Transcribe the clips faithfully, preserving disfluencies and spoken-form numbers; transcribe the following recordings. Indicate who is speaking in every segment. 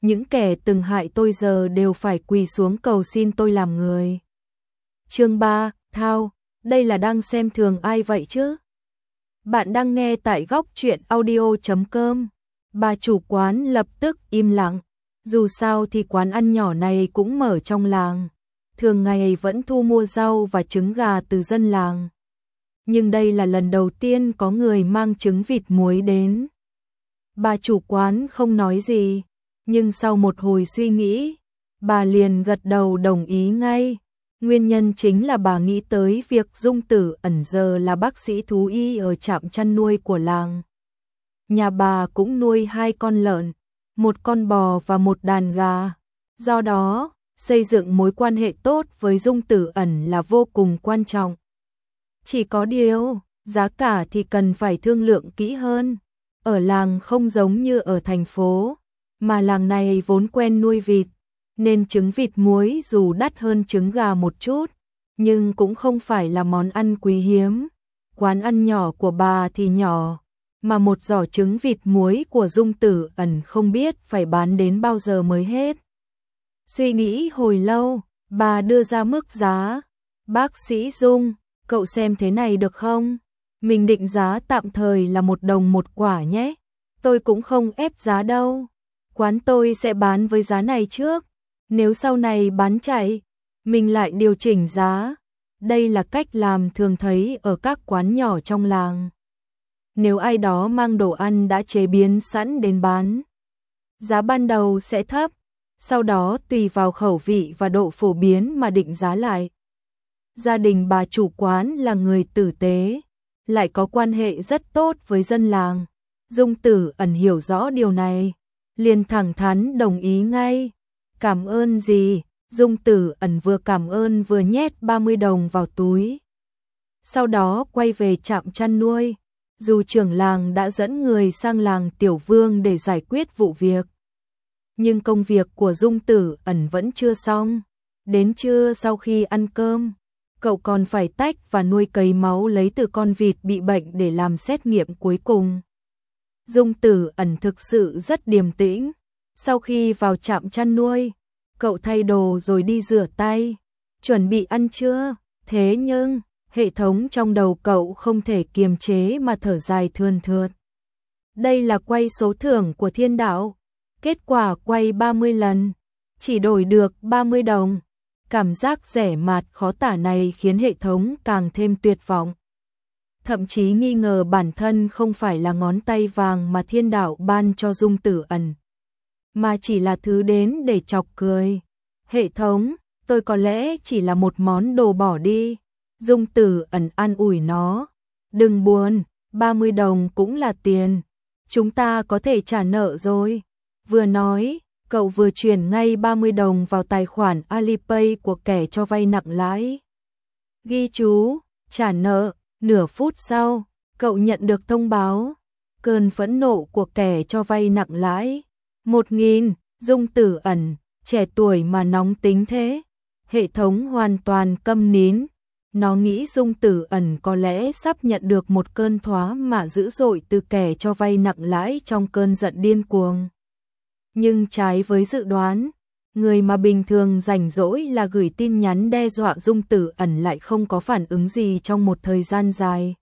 Speaker 1: những kẻ từng hại tôi giờ đều phải quỳ xuống cầu xin tôi làm người. Chương ba, Thao, đây là đang xem thường ai vậy chứ? Bạn đang nghe tại góc truyện audio chấm com. Bà chủ quán lập tức im lặng, dù sao thì quán ăn nhỏ này cũng mở trong làng, thường ngày vẫn thu mua rau và trứng gà từ dân làng. Nhưng đây là lần đầu tiên có người mang trứng vịt muối đến. Bà chủ quán không nói gì, nhưng sau một hồi suy nghĩ, bà liền gật đầu đồng ý ngay. Nguyên nhân chính là bà nghĩ tới việc Dung Tử Ẩn giờ là bác sĩ thú y ở trạm chăn nuôi của làng. Nhà bà cũng nuôi hai con lợn, một con bò và một đàn gà. Do đó, xây dựng mối quan hệ tốt với Dung Tử Ẩn là vô cùng quan trọng. Chỉ có điều, giá cả thì cần phải thương lượng kỹ hơn. Ở làng không giống như ở thành phố, mà làng này vốn quen nuôi vịt, nên trứng vịt muối dù đắt hơn trứng gà một chút, nhưng cũng không phải là món ăn quý hiếm. Quán ăn nhỏ của bà thì nhỏ, mà một giỏ trứng vịt muối của Dung Tử Ẩn không biết phải bán đến bao giờ mới hết. Suy nghĩ hồi lâu, bà đưa ra mức giá. Bác sĩ Dung, cậu xem thế này được không? Mình định giá tạm thời là một đồng một quả nhé. Tôi cũng không ép giá đâu. Quán tôi sẽ bán với giá này trước. Nếu sau này bán chạy, mình lại điều chỉnh giá. Đây là cách làm thường thấy ở các quán nhỏ trong làng. Nếu ai đó mang đồ ăn đã chế biến sẵn đến bán, giá ban đầu sẽ thấp, sau đó tùy vào khẩu vị và độ phổ biến mà định giá lại. Gia đình bà chủ quán là người tử tế, lại có quan hệ rất tốt với dân làng. Dung Tử Ẩn hiểu rõ điều này, liền thẳng thắn đồng ý ngay. Cảm ơn gì? Dung Tử Ẩn vừa cảm ơn vừa nhét ba mươi đồng vào túi. Sau đó quay về trạm chăn nuôi. Dù trưởng làng đã dẫn người sang làng Tiểu Vương để giải quyết vụ việc, nhưng công việc của Dung Tử Ẩn vẫn chưa xong. Đến trưa sau khi ăn cơm, cậu còn phải tách và nuôi cấy máu lấy từ con vịt bị bệnh để làm xét nghiệm cuối cùng. Dung Tử Ẩn thực sự rất điềm tĩnh. Sau khi vào trạm chăn nuôi, cậu thay đồ rồi đi rửa tay, chuẩn bị ăn trưa. Thế nhưng, hệ thống trong đầu cậu không thể kiềm chế mà thở dài thườn thượt. Đây là quay số thưởng của thiên đạo. Kết quả quay ba mươi lần, chỉ đổi được ba mươi đồng. Cảm giác rẻ mạt khó tả này khiến hệ thống càng thêm tuyệt vọng. Thậm chí nghi ngờ bản thân không phải là ngón tay vàng mà thiên đạo ban cho Dung Tử Ẩn, mà chỉ là thứ đến để chọc cười. Hệ thống, tôi có lẽ chỉ là một món đồ bỏ đi. Dung Tử Ẩn an ủi nó. Đừng buồn, ba mươi đồng cũng là tiền. Chúng ta có thể trả nợ rồi. Vừa nói, cậu vừa chuyển ngay ba mươi đồng vào tài khoản Alipay của kẻ cho vay nặng lãi. Ghi chú, trả nợ. Nửa phút sau, cậu nhận được thông báo. Cơn phẫn nộ của kẻ cho vay nặng lãi. Một nghìn, Dung Tử Ẩn, trẻ tuổi mà nóng tính thế. Hệ thống hoàn toàn câm nín. Nó nghĩ Dung Tử Ẩn có lẽ sắp nhận được một cơn thoá mạ dữ dội từ kẻ cho vay nặng lãi trong cơn giận điên cuồng. Nhưng trái với dự đoán, người mà bình thường rảnh rỗi là gửi tin nhắn đe dọa Dung Tử Ẩn lại không có phản ứng gì trong một thời gian dài.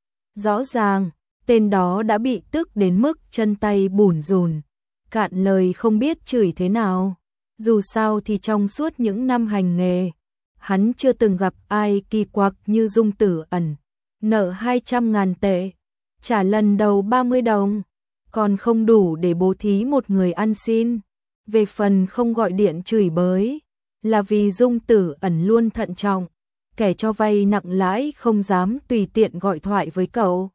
Speaker 1: Rõ ràng, tên đó đã bị tức đến mức chân tay bủn rủn, cạn lời không biết chửi thế nào. Dù sao thì trong suốt những năm hành nghề, hắn chưa từng gặp ai kỳ quặc như Dung Tử Ẩn. Nợ hai trăm ngàn tệ, trả lần đầu ba mươi đồng, còn không đủ để bố thí một người ăn xin. Về phần không gọi điện chửi bới, là vì Dung Tử Ẩn luôn thận trọng, kẻ cho vay nặng lãi không dám tùy tiện gọi thoại với cậu.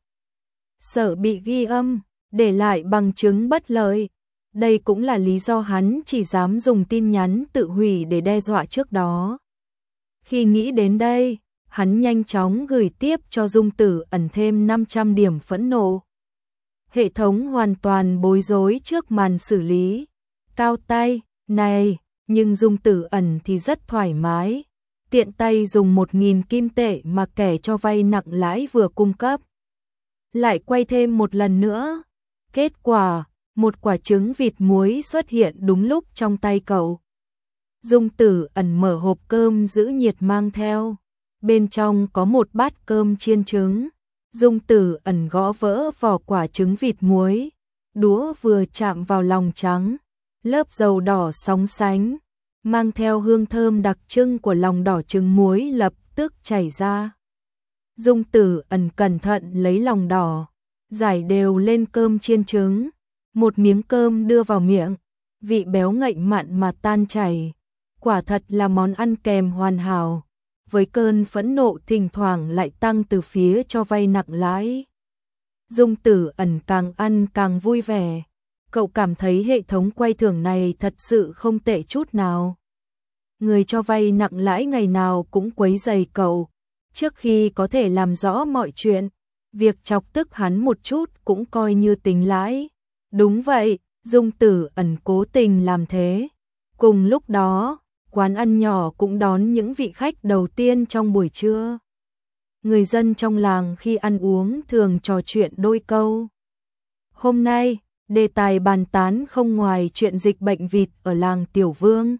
Speaker 1: Sợ bị ghi âm, để lại bằng chứng bất lợi. Đây cũng là lý do hắn chỉ dám dùng tin nhắn tự hủy để đe dọa trước đó. Khi nghĩ đến đây, hắn nhanh chóng gửi tiếp cho Dung Tử Ẩn thêm năm trăm điểm phẫn nộ. Hệ thống hoàn toàn bối rối trước màn xử lý. Cao tay, này, nhưng Dung Tử Ẩn thì rất thoải mái. Tiện tay dùng một nghìn kim tệ mà kẻ cho vay nặng lãi vừa cung cấp. Lại quay thêm một lần nữa. Kết quả, một quả trứng vịt muối xuất hiện đúng lúc trong tay cậu. Dung Tử Ẩn mở hộp cơm giữ nhiệt mang theo, bên trong có một bát cơm chiên trứng. Dung Tử Ẩn gõ vỡ vỏ quả trứng vịt muối, đũa vừa chạm vào lòng trắng, lớp dầu đỏ sóng sánh, mang theo hương thơm đặc trưng của lòng đỏ trứng muối lập tức chảy ra. Dung Tử Ẩn cẩn thận lấy lòng đỏ, rải đều lên cơm chiên trứng, một miếng cơm đưa vào miệng, vị béo ngậy mặn mà tan chảy, quả thật là món ăn kèm hoàn hảo. Với cơn phẫn nộ thỉnh thoảng lại tăng từ phía cho vay nặng lãi. Dung Tử Ẩn càng ăn càng vui vẻ, cậu cảm thấy hệ thống quay thưởng này thật sự không tệ chút nào. Người cho vay nặng lãi ngày nào cũng quấy rầy cậu, trước khi có thể làm rõ mọi chuyện, việc chọc tức hắn một chút cũng coi như tính lãi. Đúng vậy, Dung Tử Ẩn cố tình làm thế. Cùng lúc đó, quán ăn nhỏ cũng đón những vị khách đầu tiên trong buổi trưa. Người dân trong làng khi ăn uống thường trò chuyện đôi câu. Hôm nay, đề tài bàn tán không ngoài chuyện dịch bệnh vịt ở làng Tiểu Vương.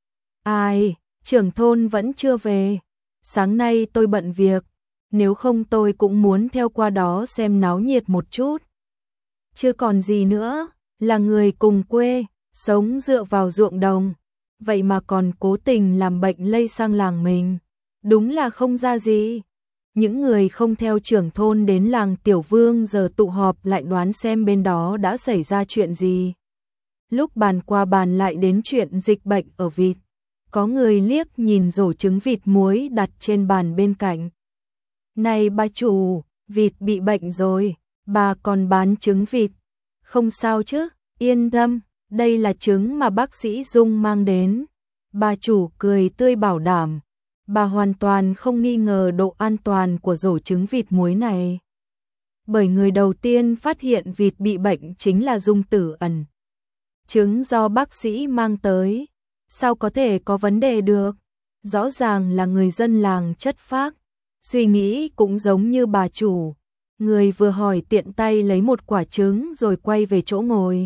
Speaker 1: Ai, trưởng thôn vẫn chưa về. Sáng nay tôi bận việc, nếu không tôi cũng muốn theo qua đó xem náo nhiệt một chút. Chưa còn gì nữa, là người cùng quê, sống dựa vào ruộng đồng, vậy mà còn cố tình làm bệnh lây sang làng mình. Đúng là không ra gì. Những người không theo trưởng thôn đến làng Tiểu Vương giờ tụ họp lại đoán xem bên đó đã xảy ra chuyện gì. Lúc bàn qua bàn lại đến chuyện dịch bệnh ở vịt. Có người liếc nhìn rổ trứng vịt muối đặt trên bàn bên cạnh. Này bà chủ, vịt bị bệnh rồi, bà còn bán trứng vịt. Không sao chứ, yên tâm, đây là trứng mà bác sĩ Dung mang đến. Bà chủ cười tươi bảo đảm. Bà hoàn toàn không nghi ngờ độ an toàn của rổ trứng vịt muối này. Bởi người đầu tiên phát hiện vịt bị bệnh chính là Dung Tử Ẩn. Trứng do bác sĩ mang tới, sao có thể có vấn đề được? Rõ ràng là người dân làng chất phác, suy nghĩ cũng giống như bà chủ. Người vừa hỏi tiện tay lấy một quả trứng rồi quay về chỗ ngồi.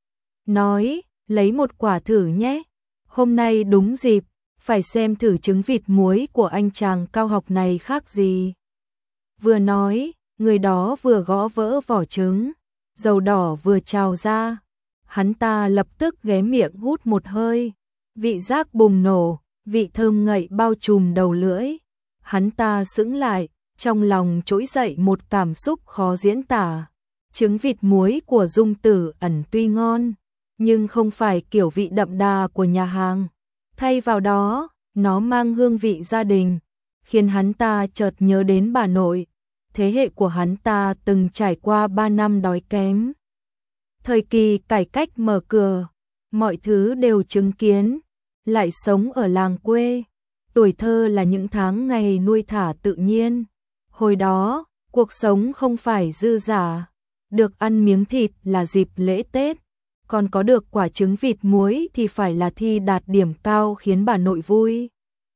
Speaker 1: Nói, lấy một quả thử nhé, hôm nay đúng dịp, phải xem thử trứng vịt muối của anh chàng cao học này khác gì. Vừa nói, người đó vừa gõ vỡ vỏ trứng, dầu đỏ vừa trào ra. Hắn ta lập tức ghé miệng hút một hơi, vị giác bùng nổ, vị thơm ngậy bao trùm đầu lưỡi. Hắn ta sững lại, trong lòng trỗi dậy một cảm xúc khó diễn tả. Trứng vịt muối của Dung Tử Ẩn tuy ngon, nhưng không phải kiểu vị đậm đà của nhà hàng. Thay vào đó, nó mang hương vị gia đình, khiến hắn ta chợt nhớ đến bà nội. Thế hệ của hắn ta từng trải qua ba năm đói kém. Thời kỳ cải cách mở cửa, mọi thứ đều chứng kiến, lại sống ở làng quê. Tuổi thơ là những tháng ngày nuôi thả tự nhiên. Hồi đó, cuộc sống không phải dư dả, được ăn miếng thịt là dịp lễ Tết, còn có được quả trứng vịt muối thì phải là thi đạt điểm cao khiến bà nội vui.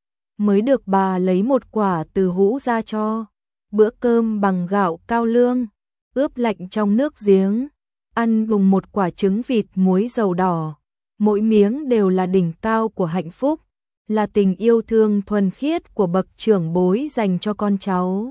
Speaker 1: Mới được bà lấy một quả từ hũ ra cho. Bữa cơm bằng gạo cao lương, ướp lạnh trong nước giếng, ăn cùng một quả trứng vịt muối dầu đỏ. Mỗi miếng đều là đỉnh cao của hạnh phúc, là tình yêu thương thuần khiết của bậc trưởng bối dành cho con cháu.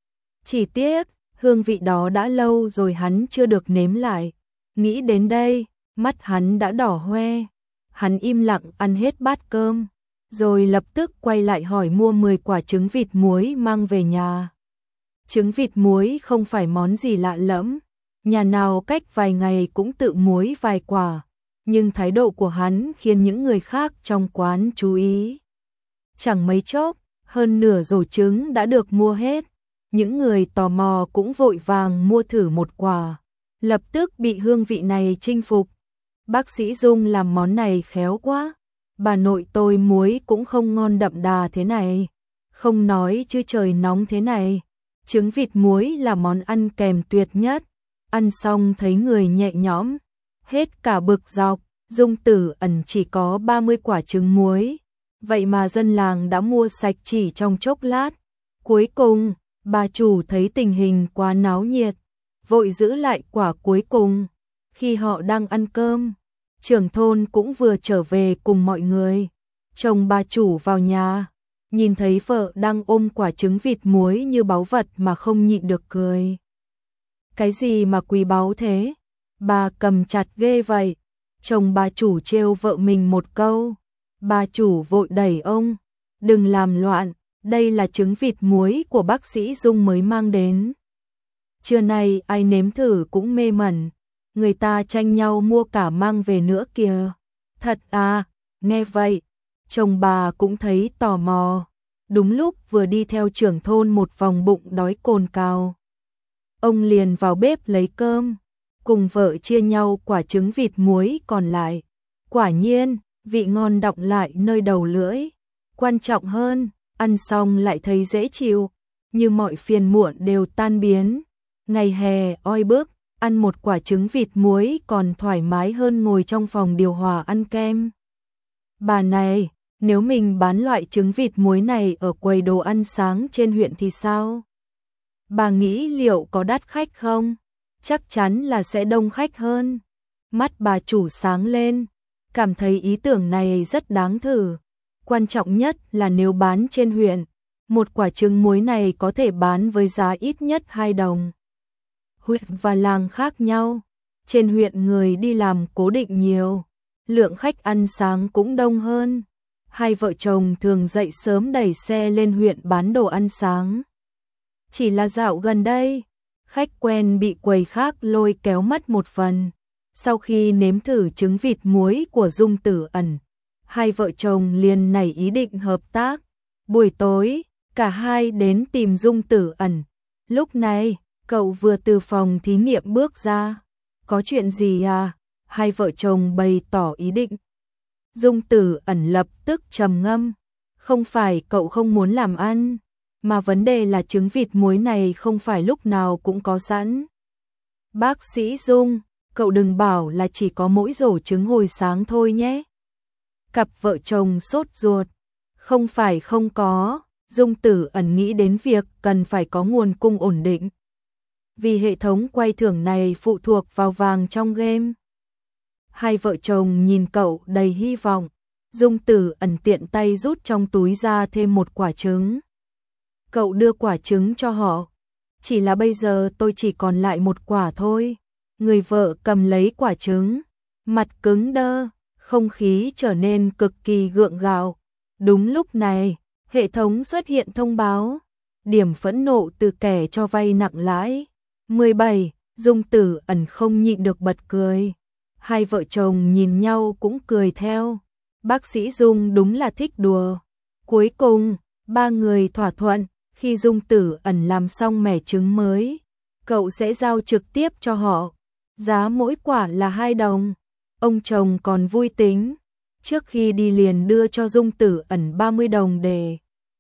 Speaker 1: Chỉ tiếc, hương vị đó đã lâu rồi hắn chưa được nếm lại. Nghĩ đến đây, mắt hắn đã đỏ hoe. Hắn im lặng ăn hết bát cơm, rồi lập tức quay lại hỏi mua mười quả trứng vịt muối mang về nhà. Trứng vịt muối không phải món gì lạ lẫm, nhà nào cách vài ngày cũng tự muối vài quả, nhưng thái độ của hắn khiến những người khác trong quán chú ý. Chẳng mấy chốc, hơn nửa rổ trứng đã được mua hết, những người tò mò cũng vội vàng mua thử một quả, lập tức bị hương vị này chinh phục. Bác sĩ Dung làm món này khéo quá, bà nội tôi muối cũng không ngon đậm đà thế này, không nói chứ trời nóng thế này. Trứng vịt muối là món ăn kèm tuyệt nhất, ăn xong thấy người nhẹ nhõm, hết cả bực dọc. Dung Tử Ẩn chỉ có ba mươi quả trứng muối, vậy mà dân làng đã mua sạch chỉ trong chốc lát. Cuối cùng, bà chủ thấy tình hình quá náo nhiệt, vội giữ lại quả cuối cùng, Khi họ đang ăn cơm, trưởng thôn cũng vừa trở về cùng mọi người. Chồng bà chủ vào nhà, nhìn thấy vợ đang ôm quả trứng vịt muối như báu vật mà không nhịn được cười. Cái gì mà quý báu thế? Bà cầm chặt ghê vậy. Chồng bà chủ trêu vợ mình một câu. Bà chủ vội đẩy ông. Đừng làm loạn, đây là trứng vịt muối của bác sĩ Dung mới mang đến. Trưa nay ai nếm thử cũng mê mẩn. Người ta tranh nhau mua cả mang về nữa kìa. Thật à, nghe vậy, chồng bà cũng thấy tò mò. Đúng lúc vừa đi theo trưởng thôn một vòng bụng đói cồn cào. Ông liền vào bếp lấy cơm, cùng vợ chia nhau quả trứng vịt muối còn lại. Quả nhiên, vị ngon đọng lại nơi đầu lưỡi. Quan trọng hơn, ăn xong lại thấy dễ chịu, như mọi phiền muộn đều tan biến. Ngày hè oi bức, ăn một quả trứng vịt muối còn thoải mái hơn ngồi trong phòng điều hòa ăn kem. Bà này, nếu mình bán loại trứng vịt muối này ở quầy đồ ăn sáng trên huyện thì sao? Bà nghĩ liệu có đắt khách không? Chắc chắn là sẽ đông khách hơn. Mắt bà chủ sáng lên, cảm thấy ý tưởng này rất đáng thử. Quan trọng nhất là nếu bán trên huyện, một quả trứng muối này có thể bán với giá ít nhất hai đồng. Huyện và làng khác nhau, trên huyện người đi làm cố định nhiều, lượng khách ăn sáng cũng đông hơn. Hai vợ chồng thường dậy sớm đẩy xe lên huyện bán đồ ăn sáng. Chỉ là dạo gần đây, khách quen bị quầy khác lôi kéo mất một phần. Sau khi nếm thử trứng vịt muối của Dung Tử Ẩn, hai vợ chồng liền nảy ý định hợp tác. Buổi tối, cả hai đến tìm Dung Tử Ẩn. Lúc này, cậu vừa từ phòng thí nghiệm bước ra. Có chuyện gì à? Hai vợ chồng bày tỏ ý định. Dung Tử Ẩn lập tức trầm ngâm. Không phải cậu không muốn làm ăn, mà vấn đề là trứng vịt muối này không phải lúc nào cũng có sẵn. Bác sĩ Dung, cậu đừng bảo là chỉ có mỗi rổ trứng hồi sáng thôi nhé. Cặp vợ chồng sốt ruột. Không phải không có, Dung Tử Ẩn nghĩ đến việc cần phải có nguồn cung ổn định. Vì hệ thống quay thưởng này phụ thuộc vào vàng trong game. Hai vợ chồng nhìn cậu đầy hy vọng. Dung Tử Ẩn tiện tay rút trong túi ra thêm một quả trứng. Cậu đưa quả trứng cho họ. Chỉ là bây giờ tôi chỉ còn lại một quả thôi. Người vợ cầm lấy quả trứng, mặt cứng đơ, không khí trở nên cực kỳ gượng gạo. Đúng lúc này, hệ thống xuất hiện thông báo. Điểm phẫn nộ từ kẻ cho vay nặng lãi. mười bảy, Dung Tử Ẩn không nhịn được bật cười. Hai vợ chồng nhìn nhau cũng cười theo. Bác sĩ Dung đúng là thích đùa. Cuối cùng, ba người thỏa thuận, khi Dung Tử Ẩn làm xong mẻ trứng mới, cậu sẽ giao trực tiếp cho họ. Giá mỗi quả là hai đồng. Ông chồng còn vui tính. Trước khi đi liền đưa cho Dung Tử Ẩn ba mươi đồng để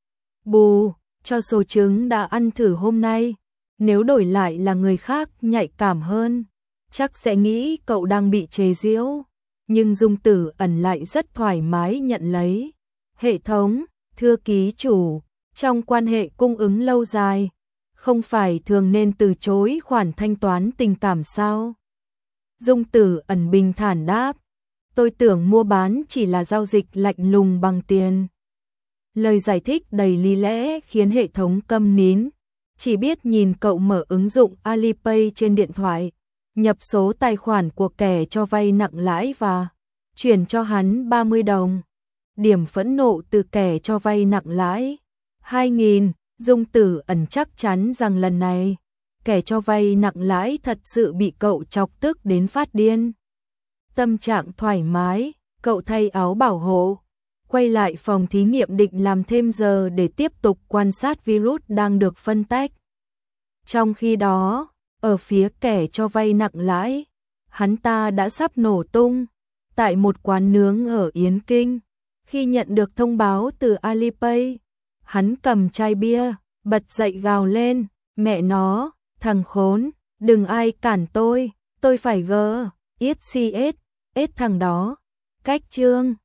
Speaker 1: bù cho số trứng đã ăn thử hôm nay. Nếu đổi lại là người khác nhạy cảm hơn, chắc sẽ nghĩ cậu đang bị chế giễu. Nhưng Dung Tử Ẩn lại rất thoải mái nhận lấy. Hệ thống, thưa ký chủ, trong quan hệ cung ứng lâu dài, không phải thường nên từ chối khoản thanh toán tình cảm sao? Dung Tử Ẩn bình thản đáp, tôi tưởng mua bán chỉ là giao dịch lạnh lùng bằng tiền. Lời giải thích đầy lý lẽ khiến hệ thống câm nín, chỉ biết nhìn cậu mở ứng dụng Alipay trên điện thoại, nhập số tài khoản của kẻ cho vay nặng lãi và chuyển cho hắn ba mươi đồng. Điểm phẫn nộ từ kẻ cho vay nặng lãi hai nghìn. Dung Tử Ẩn chắc chắn rằng lần này kẻ cho vay nặng lãi thật sự bị cậu chọc tức đến phát điên. Tâm trạng thoải mái, cậu thay áo bảo hộ, quay lại phòng thí nghiệm định làm thêm giờ để tiếp tục quan sát virus đang được phân tách. Trong khi đó, ở phía kẻ cho vay nặng lãi, hắn ta đã sắp nổ tung. Tại một quán nướng ở Yến Kinh, khi nhận được thông báo từ Alipay, hắn cầm chai bia, bật dậy gào lên, mẹ nó, thằng khốn, đừng ai cản tôi, tôi phải gờ, ít xê ét, ết thằng đó. Cách chương